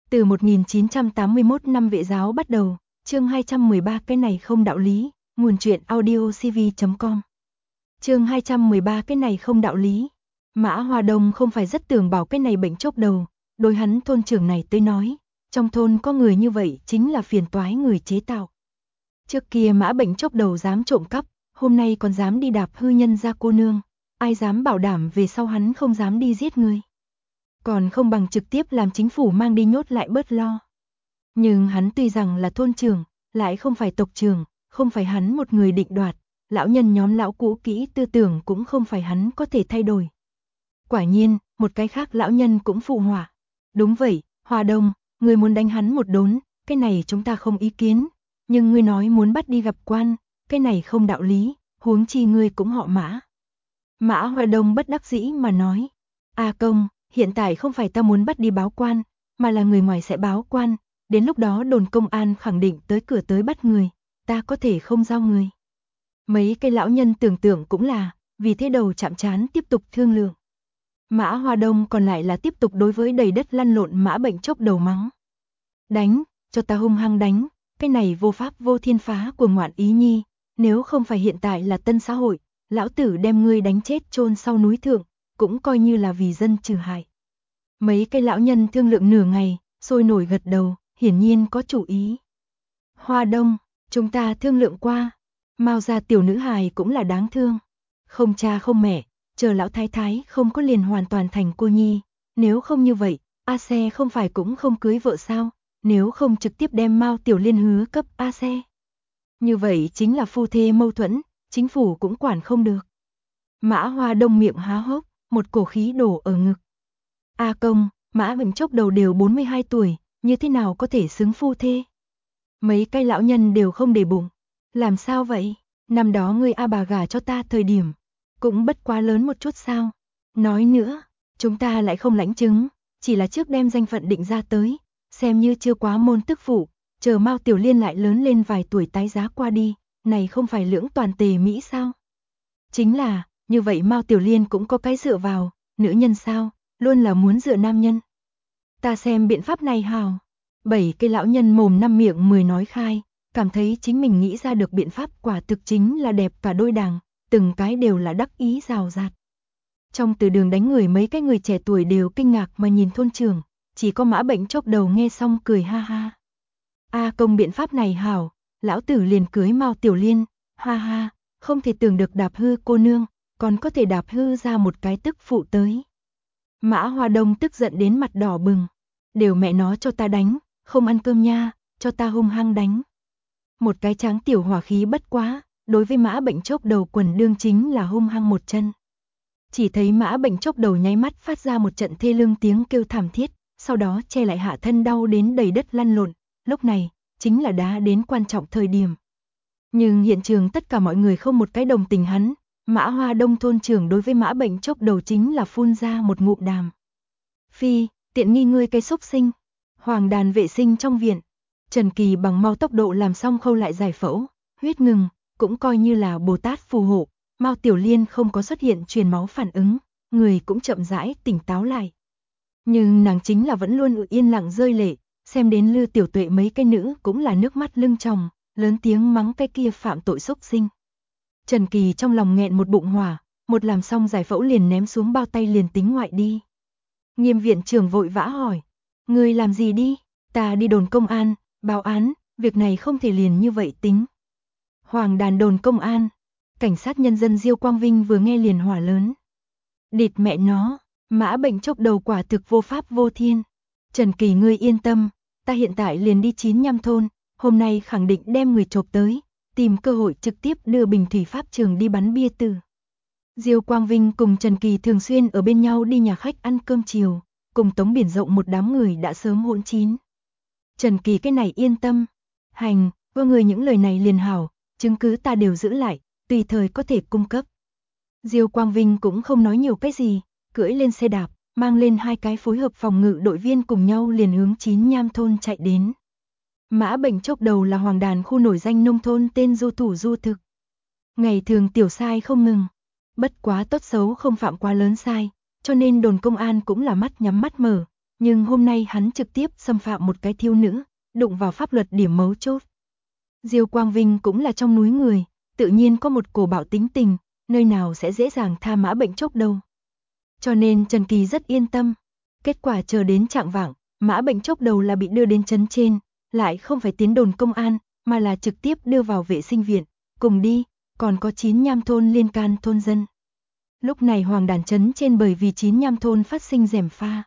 Từ 1981 năm Vệ giáo bắt đầu, chương 213 cái này không đạo lý, nguồn truyện audiocv.com. Chương 213 cái này không đạo lý. Mã Hoa Đông không phải rất tưởng bảo cái này bệnh chốc đầu, đối hắn thôn trưởng này tới nói, trong thôn có người như vậy chính là phiền toái người chế tạo. Trước kia Mã bệnh chốc đầu dám trộm cắp, hôm nay còn dám đi đạp hư nhân gia cô nương, ai dám bảo đảm về sau hắn không dám đi giết người. Còn không bằng trực tiếp làm chính phủ mang đi nhốt lại bớt lo. Nhưng hắn tuy rằng là thôn trưởng, lại không phải tộc trưởng, không phải hắn một người định đoạt, lão nhân nhóm lão cũ kỹ tư tưởng cũng không phải hắn có thể thay đổi. Quả nhiên, một cái khác lão nhân cũng phụ họa. Đúng vậy, Hoa Đông, ngươi muốn đánh hắn một đốn, cái này chúng ta không ý kiến, nhưng ngươi nói muốn bắt đi gặp quan, cái này không đạo lý, huống chi ngươi cũng họ Mã. Mã Hoa Đông bất đắc dĩ mà nói, A Công, hiện tại không phải ta muốn bắt đi báo quan, mà là người ngoài sẽ báo quan, đến lúc đó đồn công an khẳng định tới cửa tới bắt người, ta có thể không giao người. Mấy cái lão nhân tưởng tượng cũng là, vì thế đầu chạm trán tiếp tục thương lượng. Mã Hoa Đông còn lại là tiếp tục đối với đầy đất lăn lộn Mã bệnh chốc đầu mắng. Đánh, cho ta hung hăng đánh, cái này vô pháp vô thiên phá của ngoạn ý nhi, nếu không phải hiện tại là tân xã hội, lão tử đem ngươi đánh chết chôn sau núi thượng, cũng coi như là vì dân trừ hại. Mấy cái lão nhân thương lượng nửa ngày, sôi nổi gật đầu, hiển nhiên có chủ ý. Hoa Đông, chúng ta thương lượng qua, Mao gia tiểu nữ hài cũng là đáng thương. Không cha không mẹ, chờ lão thái thái không có liền hoàn toàn thành cô nhi, nếu không như vậy, A Xe không phải cũng không cưới vợ sao, nếu không trực tiếp đem Mao Tiểu Liên hứa cấp A Xe. Như vậy chính là phu thê mâu thuẫn, chính phủ cũng quản không được. Mã Hoa Đông miệng há hốc, một cổ khí đổ ở ngực. A Công, Mã bệnh chốc đầu đều 42 tuổi, như thế nào có thể xứng phu thê? Mấy cái lão nhân đều không để bụng. Làm sao vậy? Năm đó ngươi A bà gả cho ta thời điểm, cũng bất quá lớn một chút sao? Nói nữa, chúng ta lại không lãnh chứng, chỉ là trước đem danh phận định ra tới, xem như chưa quá môn tức phụ, chờ Mao Tiểu Liên lại lớn lên vài tuổi tái giá qua đi, này không phải lưỡng toàn tề Mỹ sao? Chính là, như vậy Mao Tiểu Liên cũng có cái dựa vào, nữ nhân sao, luôn là muốn dựa nam nhân. Ta xem biện pháp này hào. 7 cái lão nhân mồm năm miệng 10 nói khai, cảm thấy chính mình nghĩ ra được biện pháp quả thực chính là đẹp cả đôi đàng, từng cái đều là đắc ý rào rạt. Trong từ đường đánh người mấy cái người trẻ tuổi đều kinh ngạc mà nhìn thôn trưởng, chỉ có Mã bệnh chốc đầu nghe xong cười ha ha. A Công biện pháp này hảo, lão tử liền cưới Mao Tiểu Liên, ha ha, không thể tưởng được đạp hư cô nương, còn có thể đạp hư ra một cái tức phụ tới. Mã Hoa Đông tức giận đến mặt đỏ bừng, đều mẹ nó cho ta đánh, không ăn cơm nha, cho ta hung hăng đánh. Một cái tráng tiểu hỏa khí bất quá, đối với Mã bệnh chốc đầu quần đương chính là hung hăng một chân. Chỉ thấy Mã bệnh chốc đầu nháy mắt phát ra một trận thê lương tiếng kêu thảm thiết, sau đó che lại hạ thân đau đến đầy đất lăn lộn, lúc này, chính là đá đến quan trọng thời điểm. Nhưng hiện trường tất cả mọi người không một cái đồng tình hắn, Mã Hoa Đông thôn trưởng đối với Mã bệnh chốc đầu chính là phun ra một ngụm đàm. Phi, tiện nghi ngươi cái xúc sinh. Hoàng đàn vệ sinh trong viện, Trần Kỳ bằng mau tốc độ làm xong khâu lại giải phẫu, huyết ngừng, cũng coi như là Bồ Tát phù hộ, Mao Tiểu Liên không có xuất hiện truyền máu phản ứng, người cũng chậm rãi tỉnh táo lại. Nhưng nàng chính là vẫn luôn yên lặng rơi lệ, xem đến Lư Tiểu Tuệ mấy cái nữ cũng là nước mắt lưng tròng, lớn tiếng mắng cái kia phạm tội xúc sinh. Trần Kỳ trong lòng nghẹn một bụng hỏa, một làm xong giải phẫu liền ném xuống bao tay liền tính ngoại đi. Nghiêm viện trưởng vội vã hỏi, ngươi làm gì đi? Ta đi đồn công an, báo án, việc này không thể liền như vậy tính. Hoàng đàn đồn công an, cảnh sát nhân dân Diêu Quang Vinh vừa nghe liền hỏa lớn. Địt mẹ nó, Mã bệnh chốc đầu quả thực vô pháp vô thiên. Trần Kỳ ngươi yên tâm, ta hiện tại liền đi 95 thôn, hôm nay khẳng định đem người chộp tới, tìm cơ hội trực tiếp đưa Bình Thủy Pháp trường đi bắn bia tử. Diêu Quang Vinh cùng Trần Kỳ thường xuyên ở bên nhau đi nhà khách ăn cơm chiều, cùng Tống Biển Rộng một đám người đã sớm hỗn chín. Trần Kỳ cái này yên tâm, hành, vô người những lời này liền hảo, chứng cứ ta đều giữ lại, tùy thời có thể cung cấp. Diêu Quang Vinh cũng không nói nhiều cái gì, cưỡi lên xe đạp, mang lên 2 cái phối hợp phòng ngự đội viên cùng nhau liền hướng 95 thôn chạy đến. Mã bệnh chốc đầu là Hoàng đàn khu nổi danh nông thôn tên du thủ du thực. Ngày thường tiểu sai không ngừng, bất quá tốt xấu không phạm quá lớn sai, cho nên đồn công an cũng là mắt nhắm mắt mở, nhưng hôm nay hắn trực tiếp xâm phạm một cái thiếu nữ, đụng vào pháp luật điểm mấu chốt. Diêu Quang Vinh cũng là trong núi người, tự nhiên có một cổ bạo tính tình, nơi nào sẽ dễ dàng tha Mã Bệnh Chốc đâu. Cho nên Trần Kỳ rất yên tâm. Kết quả chờ đến chạng vạng, Mã Bệnh Chốc đầu là bị đưa đến trấn trên, lại không phải tiến đồn công an, mà là trực tiếp đưa vào vệ sinh viện, cùng đi, còn có 9 nham thôn liên can thôn dân. Lúc này Hoàng Đàn trấn trên bởi vì 9 nham thôn phát sinh gièm pha.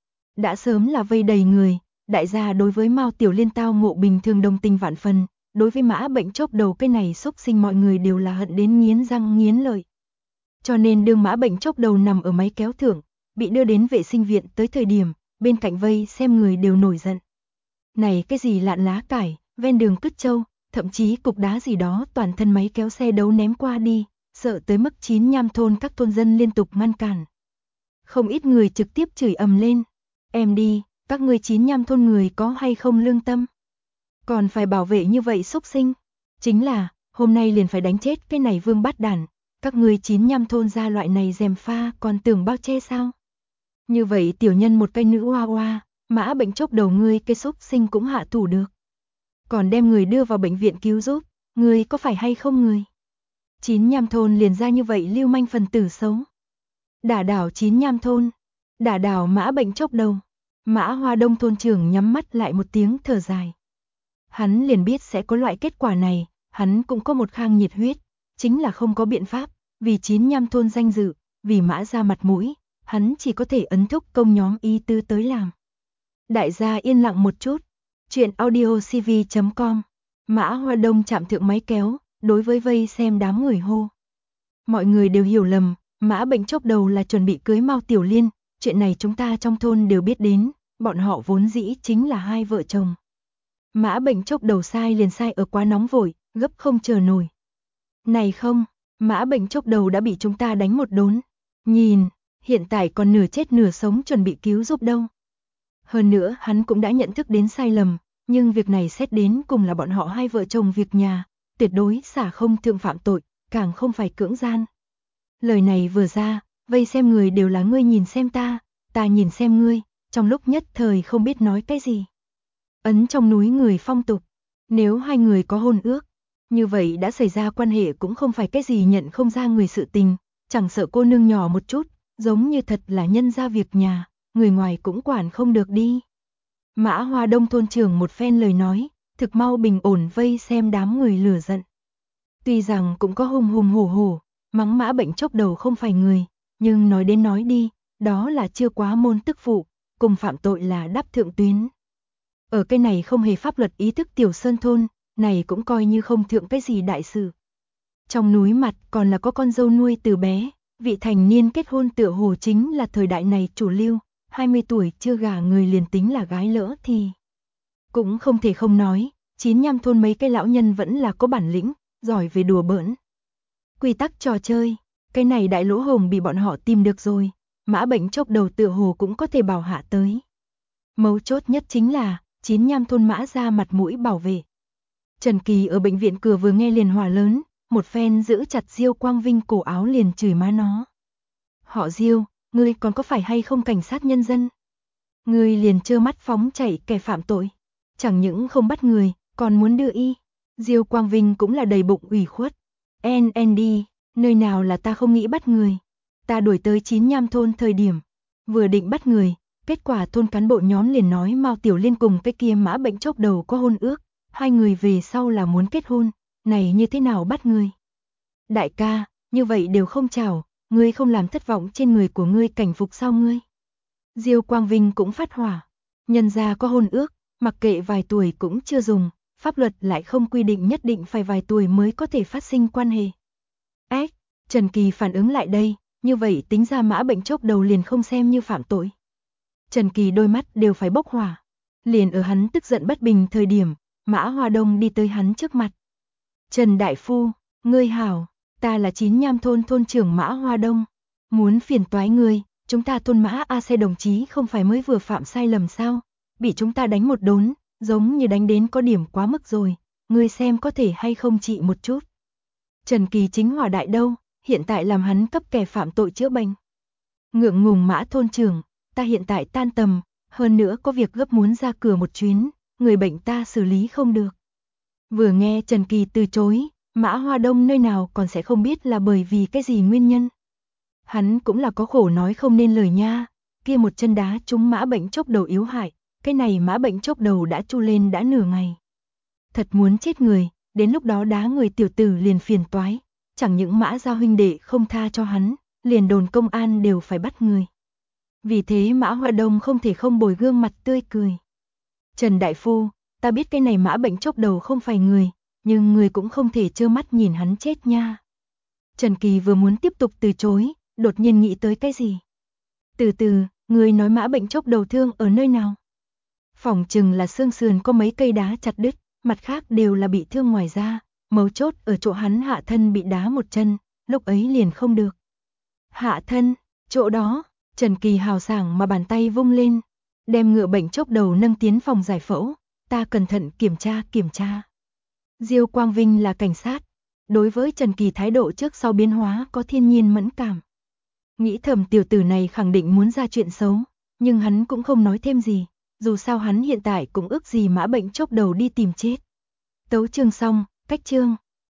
Đã sớm là vây đầy người, đại gia đối với Mao Tiểu Liên tao ngộ bình thường đồng tình vạn phần, đối với Mã Bệnh Chốc đầu cái này xúc sinh mọi người đều là hận đến nghiến răng nghiến lợi. Cho nên đương Mã Bệnh Chốc đầu nằm ở máy kéo thượng, bị đưa đến vệ sinh viện tới thời điểm, bên cạnh vây xem người đều nổi giận. Này cái gì lạn lá cải, ven đường cứt trâu, thậm chí cục đá gì đó toàn thân máy kéo xe đấu ném qua đi, sợ tới mức 9 nham thôn các thôn dân liên tục ngăn cản. Không ít người trực tiếp chửi ầm lên, em đi, các ngươi 9 nham thôn người có hay không lương tâm? Còn phải bảo vệ như vậy xúc sinh, chính là, hôm nay liền phải đánh chết cái này vương bát đản, các ngươi 9 nham thôn ra loại này gièm pha còn tưởng bao che sao? Như vậy tiểu nhân một cây nữ hoa hoa, Mã Bệnh Chốc đầu ngươi cái xúc sinh cũng hạ thủ được. Còn đem người đưa vào bệnh viện cứu giúp, ngươi có phải hay không người? 9 nham thôn liền ra như vậy lưu manh phần tử xấu. Đả đảo 9 nham thôn, đả đảo Mã Bệnh Chốc đầu. Mã Hoa Đông thôn trưởng nhắm mắt lại một tiếng thở dài. Hắn liền biết sẽ có loại kết quả này, hắn cũng có một khang nhiệt huyết, chính là không có biện pháp, vì 9 nham thôn danh dự, vì Mã ra mặt mũi, hắn chỉ có thể ấn thúc công nhóm y tư tới làm. Đại gia yên lặng một chút, chuyện audiocv.com, Mã Hoa Đông chạm thượng máy kéo, đối với vây xem đám người hô. Mọi người đều hiểu lầm, Mã Bệnh Chốc đầu là chuẩn bị cưới Mao Tiểu Liên, chuyện này chúng ta trong thôn đều biết đến, bọn họ vốn dĩ chính là hai vợ chồng. Mã Bệnh Chốc đầu sai liền sai ở quá nóng vội, gấp không chờ nổi. Này không, Mã Bệnh Chốc đầu đã bị chúng ta đánh một đốn. Nhìn, hiện tại còn nửa chết nửa sống chuẩn bị cứu giúp đâu. Hơn nữa hắn cũng đã nhận thức đến sai lầm, nhưng việc này xét đến cùng là bọn họ hai vợ chồng việc nhà, tuyệt đối xả không thượng phạm tội, càng không phải cưỡng gian. Lời này vừa ra, vây xem người đều là ngươi nhìn xem ta nhìn xem ngươi, trong lúc nhất thời không biết nói cái gì. Ấn trong núi người phong tục, nếu hai người có hôn ước, như vậy đã xảy ra quan hệ cũng không phải cái gì nhận không ra người sự tình, chẳng sợ cô nương nhỏ một chút, giống như thật là nhân ra việc nhà, người ngoài cũng quản không được đi. Mã Hoa Đông thôn trưởng một phen lời nói, thực mau bình ổn vây xem đám người lửa giận. Tuy rằng cũng có hùng hùng hổ hổ, mắng Mã Bệnh Chốc đầu không phải người, nhưng nói đến nói đi, đó là chưa quá môn tức phụ, cùng phạm tội là đáp thượng tuyến. Ở cái này không hề pháp luật ý thức tiểu sơn thôn, này cũng coi như không thượng cái gì đại sự. Trong núi mặt còn là có con dâu nuôi từ bé, vị thành niên kết hôn tựa hồ chính là thời đại này chủ lưu, 20 tuổi chưa gả người liền tính là gái lỡ thì. Cũng không thể không nói, 9 nham thôn mấy cái lão nhân vẫn là có bản lĩnh, giỏi về đùa bỡn. Quy tắc trò chơi, cái này đại lỗ hồng bị bọn họ tìm được rồi, Mã Bệnh Chốc đầu tựa hồ cũng có thể bảo hạ tới. Mấu chốt nhất chính là, 9 nham thôn Mã ra mặt mũi bảo vệ. Trần Kỳ ở bệnh viện cửa vừa nghe liền hỏa lớn, một phen giữ chặt Diêu Quang Vinh cổ áo liền chửi má nó. Họ Diêu, ngươi còn có phải hay không cảnh sát nhân dân? Ngươi liền trơ mắt phóng chạy kẻ phạm tội, chẳng những không bắt người, còn muốn đưa y. Diêu Quang Vinh cũng là đầy bụng ủy khuất. NND, nơi nào là ta không nghĩ bắt người. Ta đuổi tới 9 nham thôn thời điểm, vừa định bắt người, kết quả thôn cán bộ nhóm liền nói Mao Tiểu Liên cùng cái kia Mã Bệnh Chốc đầu có hôn ước, hai người về sau là muốn kết hôn, này như thế nào bắt người? Đại ca, như vậy đều không chào, ngươi không làm thất vọng trên người của ngươi cảnh phục sao ngươi? Diêu Quang Vinh cũng phát hỏa, nhân gia có hôn ước, mặc kệ vài tuổi cũng chưa dùng, pháp luật lại không quy định nhất định phải vài tuổi mới có thể phát sinh quan hệ. Trần Kỳ phản ứng lại đây, như vậy tính ra Mã Bệnh Chốc đầu liền không xem như phạm tội. Trần Kỳ đôi mắt đều phải bốc hỏa. Liền ở hắn tức giận bất bình thời điểm, Mã Hoa Đông đi tới hắn trước mặt. Trần Đại Phu, ngươi hảo, ta là 9 nham thôn thôn trưởng Mã Hoa Đông. Muốn phiền toái ngươi, chúng ta thôn Mã A Xe đồng chí không phải mới vừa phạm sai lầm sao? Bị chúng ta đánh một đốn, giống như đánh đến có điểm quá mức rồi, ngươi xem có thể hay không trị một chút. Trần Kỳ chính hỏa đại đâu, hiện tại làm hắn cấp kẻ phạm tội chữa bệnh. Ngượng ngùng Mã thôn trưởng, ta hiện tại tan tầm, Hơn nữa có việc gấp muốn ra cửa một chuyến, người bệnh ta xử lý không được. Vừa nghe Trần Kỳ từ chối, Mã Hoa Đông nơi nào còn sẽ không biết là bởi vì cái gì nguyên nhân. Hắn cũng là có khổ nói không nên lời nha, kia một chân đá trúng mã bệnh chốc đầu yếu hại, cái này mã bệnh chốc đầu đã chu lên đã nửa ngày. Thật muốn chết người, đến lúc đó đá người tiểu tử liền phiền toái, chẳng những Mã gia huynh đệ không tha cho hắn, liền đồn công an đều phải bắt người. Vì thế Mã Hoa Đông không thể không bồi gương mặt tươi cười. Trần Đại Phu, ta biết cái này mã bệnh chốc đầu không phải người, nhưng người cũng không thể trơ mắt nhìn hắn chết nha. Trần Kỳ vừa muốn tiếp tục từ chối, đột nhiên nghĩ tới cái gì. Từ từ, người nói mã bệnh chốc đầu thương ở nơi nào? Phỏng chừng là xương sườn có mấy cây đá chặt đứt, mặt khác đều là bị thương ngoài da, mấu chốt ở chỗ hắn hạ thân bị đá một chân, lúc ấy liền không được. Hạ thân, chỗ đó, Trần Kỳ hào sảng mà bàn tay vung lên, đem ngựa bệnh chốc đầu nâng tiến phòng giải phẫu, ta cẩn thận kiểm tra. Diêu Quang Vinh là cảnh sát, đối với Trần Kỳ thái độ trước sau biến hóa có thiên nhiên mẫn cảm. Nghĩ thầm tiểu tử này khẳng định muốn ra chuyện xấu, nhưng hắn cũng không nói thêm gì, dù sao hắn hiện tại cũng ước gì mã bệnh chốc đầu đi tìm chết. Tấu chương xong, cách chương.